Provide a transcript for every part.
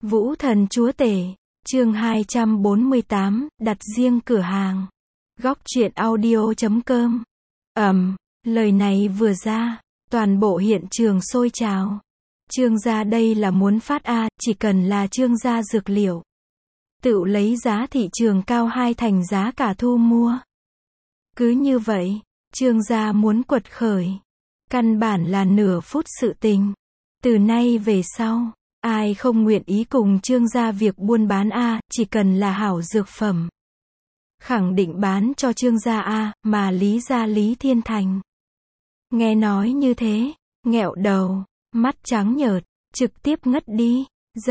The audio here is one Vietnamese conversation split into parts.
Vũ thần chúa tể, chương 248, đặt riêng cửa hàng. Góc truyện audio.com. Lời này vừa ra, toàn bộ hiện trường sôi trào. Trương gia đây là muốn phát chỉ cần là Trương gia dược liệu. Tự lấy giá thị trường cao 2 thành giá cả thu mua. Cứ như vậy, Trương gia muốn quật khởi. Căn bản là nửa phút sự tình. Từ nay về sau, ai không nguyện ý cùng Trương gia việc buôn bán chỉ cần là hảo dược phẩm. Khẳng định bán cho Trương gia mà Lý gia Lý Thiên Thành. Nghe nói như thế, nghẹo đầu, mắt trắng nhợt, trực tiếp ngất đi.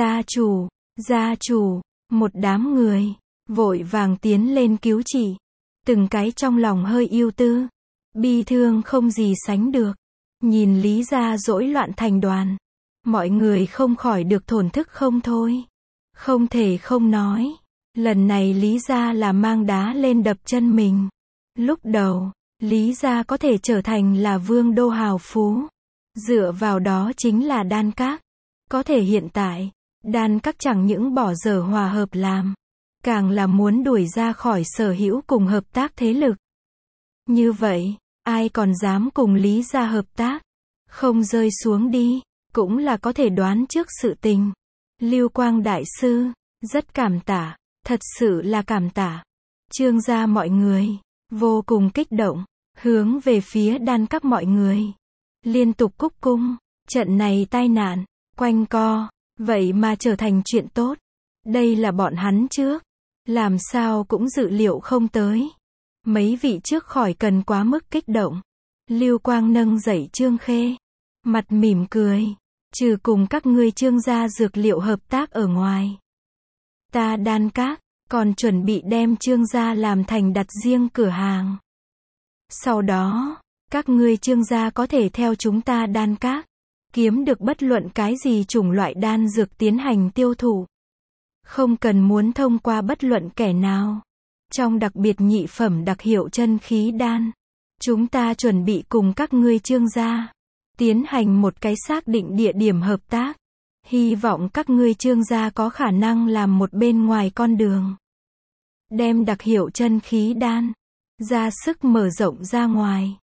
Gia chủ, một đám người, vội vàng tiến lên cứu trị. Từng cái trong lòng hơi ưu tư, bi thương không gì sánh được. Nhìn Lý gia rối loạn thành đoàn. Mọi người không khỏi được thổn thức không thôi. Không thể không nói. Lần này Lý gia là mang đá lên đập chân mình. Lúc đầu, Lý gia có thể trở thành là vương đô hào phú. Dựa vào đó chính là đan các. Có thể hiện tại, đan các chẳng những bỏ dở hòa hợp làm. Càng là muốn đuổi ra khỏi sở hữu cùng hợp tác thế lực. Như vậy, ai còn dám cùng Lý gia hợp tác? Không rơi xuống đi, cũng là có thể đoán trước sự tình. Lưu Quang đại sư, rất cảm tạ, thật sự là cảm tạ. Trương gia mọi người, vô cùng kích động, hướng về phía đan các mọi người. Liên tục cúc cung, trận này tai nạn, quanh co, vậy mà trở thành chuyện tốt. Đây là bọn hắn trước, làm sao cũng dự liệu không tới. Mấy vị trước khỏi cần quá mức kích động. Lưu Quang nâng dậy Trương Khê, mặt mỉm cười, trừ cùng các ngươi Trương gia dược liệu hợp tác ở ngoài. Ta đan các, còn chuẩn bị đem Trương gia làm thành đặt riêng cửa hàng. Sau đó, các ngươi Trương gia có thể theo chúng ta đan các, kiếm được bất luận cái gì chủng loại đan dược tiến hành tiêu thụ. Không cần muốn thông qua bất luận kẻ nào. Trong đặc biệt nhị phẩm đặc hiệu chân khí đan, chúng ta chuẩn bị cùng các ngươi Trương gia tiến hành một cái xác định địa điểm hợp tác. Hy vọng các ngươi Trương gia có khả năng làm một bên ngoài con đường. Đem đặc hiệu chân khí đan ra sức mở rộng ra ngoài.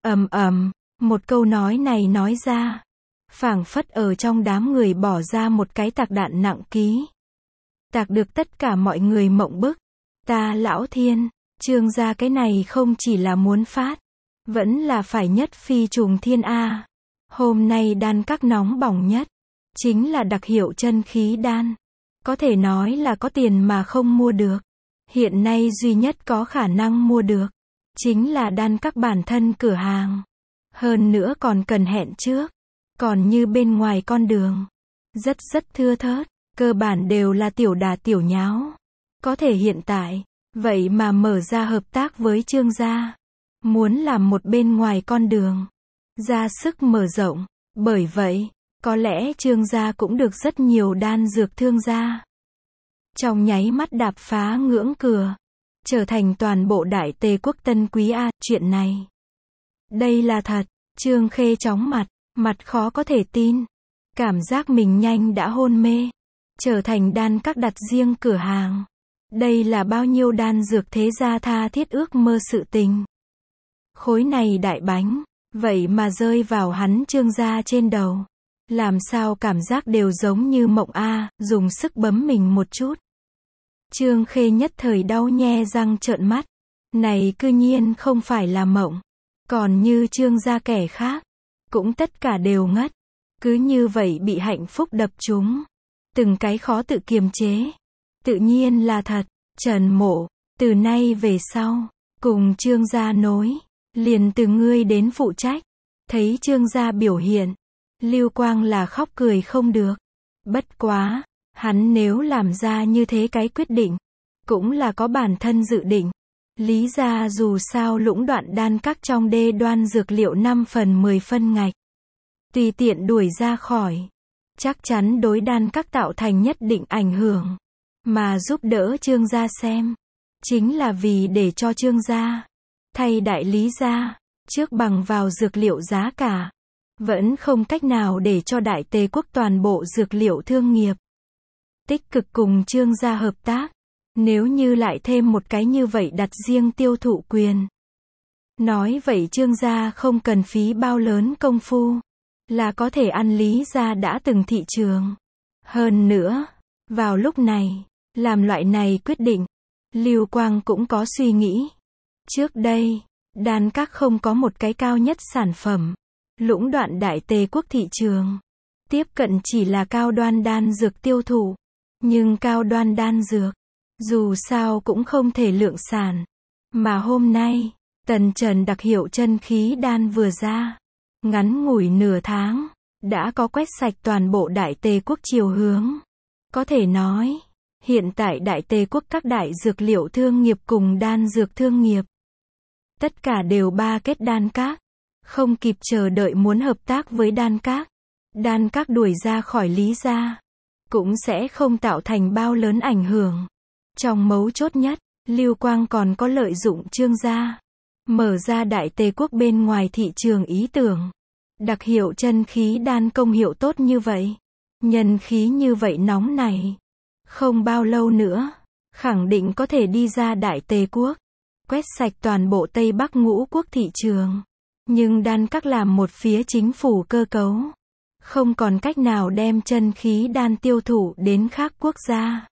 Một câu nói này nói ra, phảng phất ở trong đám người bỏ ra một cái tạc đạn nặng ký. Tạc được tất cả mọi người mộng bức. Ta lão thiên, Trương gia cái này không chỉ là muốn phát, vẫn là phải nhất phi trùng thiên Hôm nay đan các nóng bỏng nhất, chính là đặc hiệu chân khí đan. Có thể nói là có tiền mà không mua được. Hiện nay duy nhất có khả năng mua được, chính là đan các bản thân cửa hàng. Hơn nữa còn cần hẹn trước. Còn như bên ngoài con đường, rất thưa thớt, cơ bản đều là tiểu đà tiểu nháo. Có thể hiện tại, vậy mà mở ra hợp tác với Trương gia. Muốn làm một bên ngoài con đường, ra sức mở rộng. Bởi vậy, có lẽ Trương gia cũng được rất nhiều đan dược thương gia. Trong nháy mắt đạp phá ngưỡng cửa, trở thành toàn bộ đại tề quốc tân quý chuyện này. Đây là thật, Trương Khê chóng mặt khó có thể tin. Cảm giác mình nhanh đã hôn mê. Trở thành đan các đặt riêng cửa hàng. Đây là bao nhiêu đan dược thế gia tha thiết ước mơ sự tình. Khối này đại bánh, vậy mà rơi vào hắn Trương gia trên đầu. Làm sao cảm giác đều giống như mộng dùng sức bấm mình một chút. Trương Khê nhất thời đau nhe răng trợn mắt. Này cư nhiên không phải là mộng. Còn như Trương gia kẻ khác, cũng tất cả đều ngất. Cứ như vậy bị hạnh phúc đập trúng. Từng cái khó tự kiềm chế. Tự nhiên là thật. Trần Mộ, từ nay về sau, cùng Trương gia nối, liền từ ngươi đến phụ trách. Thấy Trương gia biểu hiện, Lưu Quang là khóc cười không được. Bất quá, hắn nếu làm ra như thế cái quyết định, cũng là có bản thân dự định. Lý gia dù sao lũng đoạn đan các trong đê đoan dược liệu 5 phần 10 phân ngạch. Tùy tiện đuổi ra khỏi, chắc chắn đối đan các tạo thành nhất định ảnh hưởng. Mà giúp đỡ Trương gia xem, chính là vì để cho Trương gia thay đại Lý gia trước bằng vào dược liệu giá cả, vẫn không cách nào để cho đại tề quốc toàn bộ dược liệu thương nghiệp tích cực cùng Trương gia hợp tác. Nếu như lại thêm một cái như vậy đặt riêng tiêu thụ quyền. Nói vậy Trương gia không cần phí bao lớn công phu, là có thể ăn Lý gia đã từng thị trường. Hơn nữa, vào lúc này, làm loại này quyết định, Lưu Quang cũng có suy nghĩ. Trước đây, đan các không có một cái cao nhất sản phẩm, lũng đoạn đại tề quốc thị trường. Tiếp cận chỉ là cao đoan đan dược tiêu thụ. Nhưng cao đoan đan dược, dù sao cũng không thể lượng sản. Mà hôm nay, Tần Trần đặc hiệu chân khí đan vừa ra. Ngắn ngủi nửa tháng, đã có quét sạch toàn bộ đại tề quốc chiều hướng. Có thể nói, hiện tại đại tề quốc các đại dược liệu thương nghiệp cùng đan dược thương nghiệp. Tất cả đều ba kết đan các. Không kịp chờ đợi muốn hợp tác với đan các. Đan các đuổi ra khỏi Lý gia. Cũng sẽ không tạo thành bao lớn ảnh hưởng. Trong mấu chốt nhất, Lưu Quang còn có lợi dụng Trương gia. Mở ra đại tề quốc bên ngoài thị trường ý tưởng. Đặc hiệu chân khí đan công hiệu tốt như vậy. Nhân khí như vậy nóng này. Không bao lâu nữa, khẳng định có thể đi ra đại tề quốc. Quét sạch toàn bộ Tây Bắc ngũ quốc thị trường. Nhưng đan các làm một phía chính phủ cơ cấu. Không còn cách nào đem chân khí đan tiêu thụ đến khác quốc gia.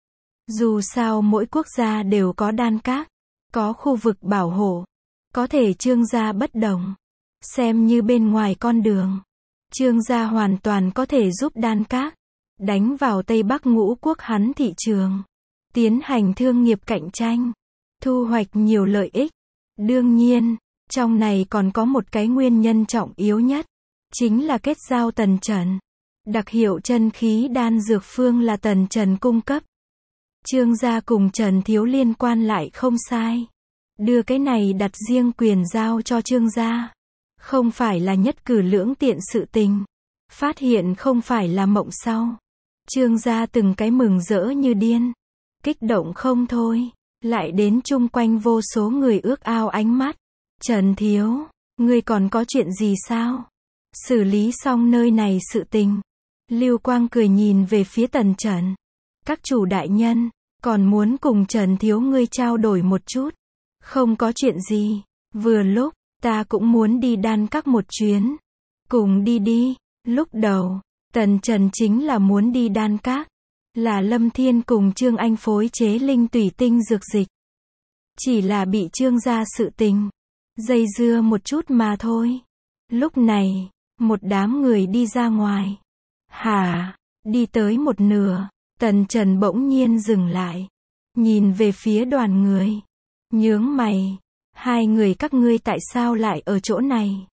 Dù sao mỗi quốc gia đều có đan các, có khu vực bảo hộ. Có thể Trương gia bất đồng. Xem như bên ngoài con đường. Trương gia hoàn toàn có thể giúp đan các đánh vào Tây Bắc ngũ quốc hắn thị trường. Tiến hành thương nghiệp cạnh tranh. Thu hoạch nhiều lợi ích. Đương nhiên, trong này còn có một cái nguyên nhân trọng yếu nhất. Chính là kết giao Tần Trần. Đặc hiệu chân khí đan dược phương là Tần Trần cung cấp. Trương gia cùng Trần Thiếu liên quan lại không sai. Đưa cái này đặt riêng quyền giao cho Trương gia. Không phải là nhất cử lưỡng tiện sự tình. Phát hiện không phải là mộng sau. Trương gia từng cái mừng rỡ như điên. Kích động không thôi. Lại đến chung quanh vô số người ước ao ánh mắt. Trần Thiếu, ngươi còn có chuyện gì sao? Xử lý xong nơi này sự tình. Lưu Quang cười nhìn về phía Tần Trần. Các chủ đại nhân, còn muốn cùng Trần Thiếu ngươi trao đổi một chút. Không có chuyện gì. Vừa lúc, ta cũng muốn đi đan các một chuyến. Cùng đi đi. Lúc đầu, Tần Trần chính là muốn đi đan các. Là Lâm Thiên cùng Trương Anh phối chế linh tủy tinh dược dịch. Chỉ là bị Trương gia sự tình. Dây dưa một chút mà thôi. Lúc này, một đám người đi ra ngoài. Hả? Đi tới một nửa, Tần Trần bỗng nhiên dừng lại. Nhìn về phía đoàn người. Nhướng mày. Hai người các ngươi tại sao lại ở chỗ này?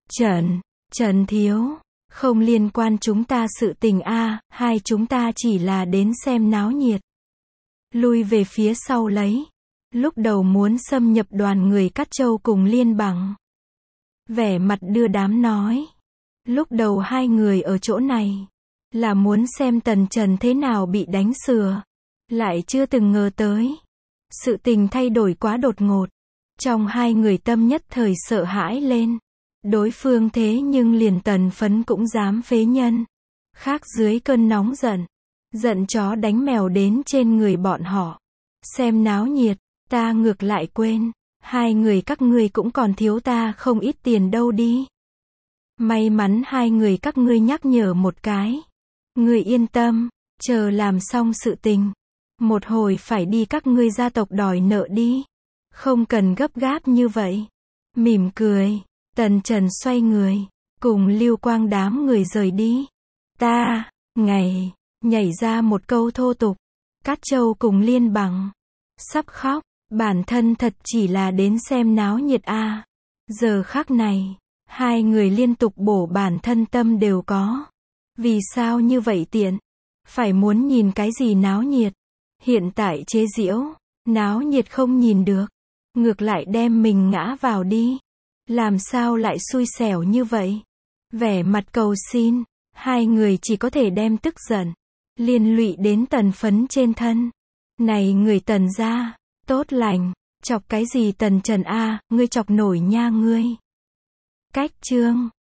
Trần Thiếu. Không liên quan chúng ta sự tình a, hai chúng ta chỉ là đến xem náo nhiệt. Lui về phía sau lấy. Lúc đầu muốn xâm nhập đoàn người Cát Châu cùng Liên Bằng. Vẻ mặt đưa đám nói. Lúc đầu hai người ở chỗ này. Là muốn xem Tần Trần thế nào bị đánh sừa. Lại chưa từng ngờ tới. Sự tình thay đổi quá đột ngột. Trong hai người tâm nhất thời sợ hãi lên. Đối phương thế nhưng liền Tần Phấn cũng dám phế nhân. Khác dưới cơn nóng giận. Giận chó đánh mèo đến trên người bọn họ. Xem náo nhiệt, ta ngược lại quên. Hai người các ngươi cũng còn thiếu ta không ít tiền đâu đi. May mắn hai người các ngươi nhắc nhở một cái. Ngươi yên tâm, chờ làm xong sự tình. Một hồi phải đi các ngươi gia tộc đòi nợ đi. Không cần gấp gáp như vậy. Mỉm cười, Tần Trần xoay người, cùng Lưu Quang đám người rời đi. Nhảy ra một câu thô tục. Cát Châu cùng Liên Bằng. Sắp khóc, bản thân thật chỉ là đến xem náo nhiệt a. Giờ khắc này, hai người liên tục bổ bản thân tâm đều có. Vì sao như vậy tiện? Phải muốn nhìn cái gì náo nhiệt? Hiện tại chế giễu, náo nhiệt không nhìn được. Ngược lại đem mình ngã vào đi. Làm sao lại xui xẻo như vậy? Vẻ mặt cầu xin, hai người chỉ có thể đem tức giận liên lụy đến Tần Phấn trên thân. Này người Tần gia, tốt lành, chọc cái gì Tần Trần a, ngươi chọc nổi nha ngươi. Cách chương